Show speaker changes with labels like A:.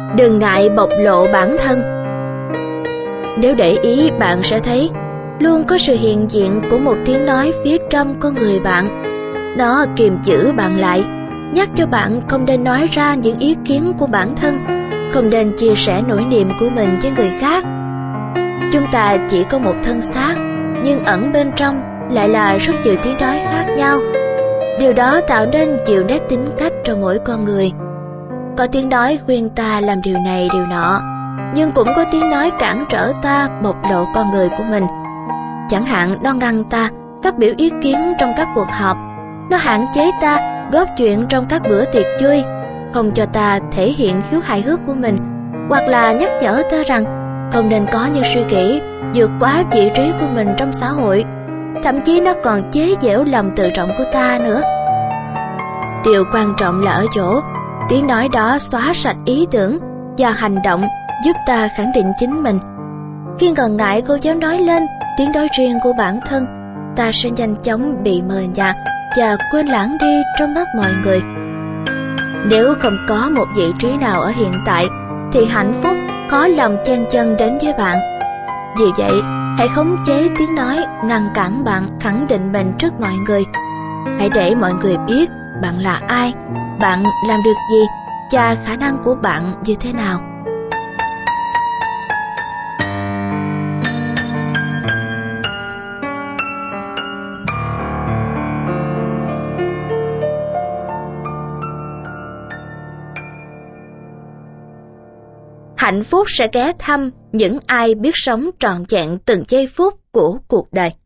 A: Đừng ngại bộc lộ bản thân. Nếu để ý, bạn sẽ thấy luôn có sự hiện diện của một tiếng nói phía trong con người bạn. Nó kiềm giữ bạn lại, nhắc cho bạn không nên nói ra những ý kiến của bản thân, không nên chia sẻ nỗi niềm của mình với người khác. Chúng ta chỉ có một thân xác, nhưng ẩn bên trong lại là rất nhiều tiếng nói khác nhau. Điều đó tạo nên nhiều nét tính cách trong mỗi con người. Có tiếng nói khuyên ta làm điều này điều nọ, nhưng cũng có tiếng nói cản trở ta bộc lộ con người của mình. Chẳng hạn nó ngăn ta phát biểu ý kiến trong các cuộc họp, nó hạn chế ta góp chuyện trong các bữa tiệc vui, không cho ta thể hiện khiếu hài hước của mình, hoặc là nhắc nhở ta rằng không nên có những suy nghĩ vượt quá vị trí của mình trong xã hội. Thậm chí nó còn chế giễu lòng tự trọng của ta nữa. Điều quan trọng là ở chỗ tiếng nói đó xóa sạch ý tưởng và hành động, giúp ta khẳng định chính mình. Khi ngần ngại không dám nói lên tiếng nói riêng của bản thân, ta sẽ nhanh chóng bị mờ nhạt và quên lãng đi trong mắt mọi người. Nếu không có một vị trí nào ở hiện tại, thì hạnh phúc khó lòng chen chân đến với bạn. Vì vậy, hãy khống chế tiếng nói ngăn cản bạn khẳng định mình trước mọi người. Hãy để mọi người biết bạn là ai, bạn làm được gì và khả năng của bạn như thế nào. Hạnh phúc sẽ ghé thăm những ai biết sống trọn vẹn từng giây phút của cuộc đời.